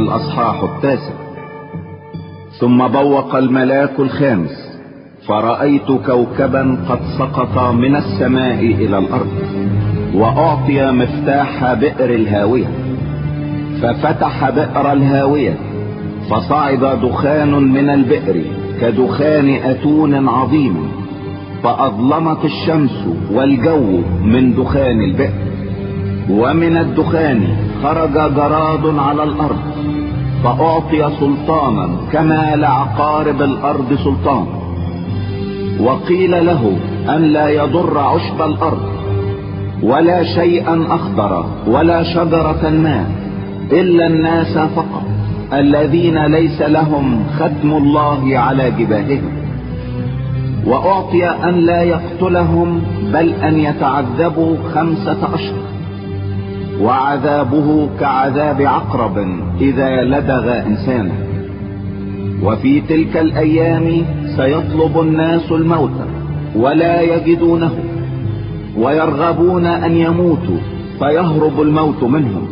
الأصحاح 9. ثم بوق الملاك الخامس، فرأيت كوكبا قد سقط من السماء إلى الأرض، وأعطي مفتاح بئر الهاوية، ففتح بئر الهاوية، فصعد دخان من البئر كدخان أتون عظيم، فأظلمت الشمس والجو من دخان البئر. ومن الدخان خرج جراد على الأرض، فأعطي سلطانا كما لعقارب الأرض سلطان. وقيل له أن لا يضر عشب الأرض ولا شيئا أخضر ولا شجرة ما، إلا الناس فقط الذين ليس لهم ختم الله على جباههم. وأعطي أن لا يقتلهم، بل أن يتعذبوا 15 أشهر، وعذابه كعذاب عقرب إذا لدغ إنسانا. وفي تلك الأيام سيطلب الناس الموت ولا يجدونه، ويرغبون أن يموتوا فيهرب الموت منهم.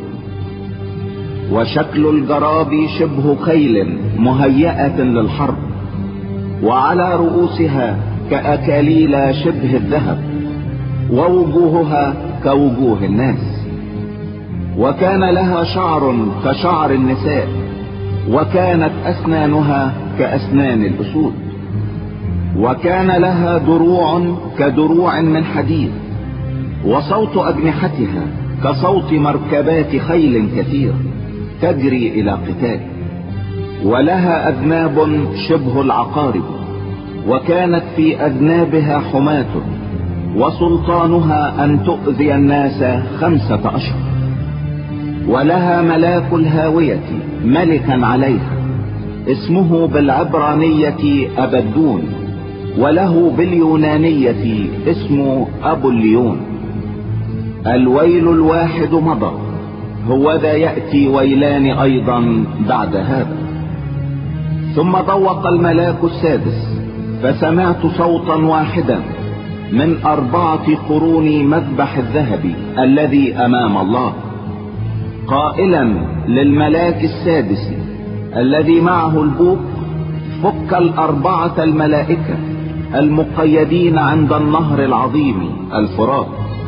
وشكل الجراب شبه خيل مهيئة للحرب، وعلى رؤوسها كأكاليل شبه الذهب، ووجوهها كوجوه الناس. وكان لها شعر كشعر النساء، وكانت أسنانها كأسنان الأسود. وكان لها دروع كدروع من حديد، وصوت أجنحتها كصوت مركبات خيل كثير تجري إلى قتال. ولها أذناب شبه العقارب، وكانت في أذنابها حماة، وسلطانها أن تؤذي الناس 15 أشهر. ولها ملاك الهاوية ملكا عليها، اسمه بالعبرانية أبدون، وله باليونانية اسمه أبوليون. الويل الواحد مضى، هو ذا يأتي ويلان أيضا بعد هذا. ثم ضوق الملاك السادس، فسمعت صوتا واحدا من 4 قرون مذبح الذهب الذي أمام الله، قائلا للملاك السادس الذي معه البوق: فك 4 الملائكة المقيدين عند النهر العظيم الفرات.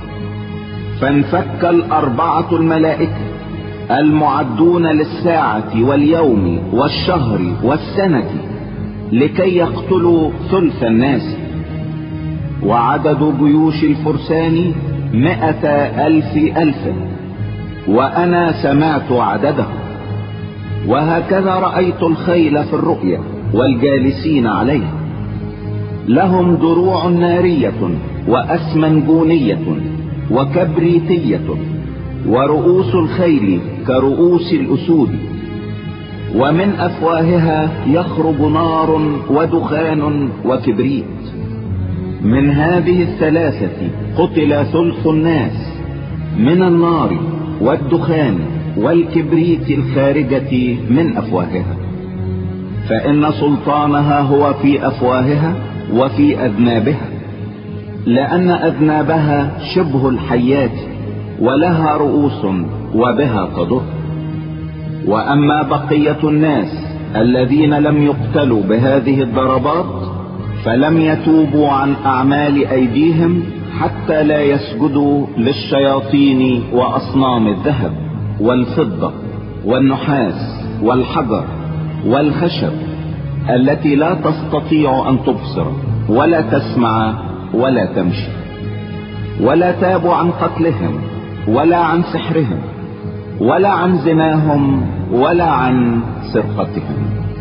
فانفك 4 الملائكة المعدون للساعة واليوم والشهر والسنة، لكي يقتلوا ثلث الناس. وعدد جيوش الفرسان 100,000 وأنا سمعت عددهم. وهكذا رأيت الخيل في الرؤيا والجالسين عليها، لهم دروع نارية وأسمنجونية وكبريتية، ورؤوس الخيل كرؤوس الأسود، ومن أفواهها يخرج نار ودخان وكبريت. من هذه 3 قتل ثلث الناس من النار والدخان والكبريت الخارجة من أفواهها، فإن سلطانها هو في أفواهها وفي أذنابها، لأن أذنابها شبه الحيات، ولها رؤوس وبها تضر. وأما بقية الناس الذين لم يقتلوا بهذه الضربات، فلم يتوبوا عن أعمال أيديهم حتى لا يسجدوا للشياطين وأصنام الذهب والفضة والنحاس والحجر والخشب، التي لا تستطيع أن تبصر ولا تسمع ولا تمشي. ولا تابوا عن قتلهم ولا عن سحرهم ولا عن زناهم ولا عن سرقتهم.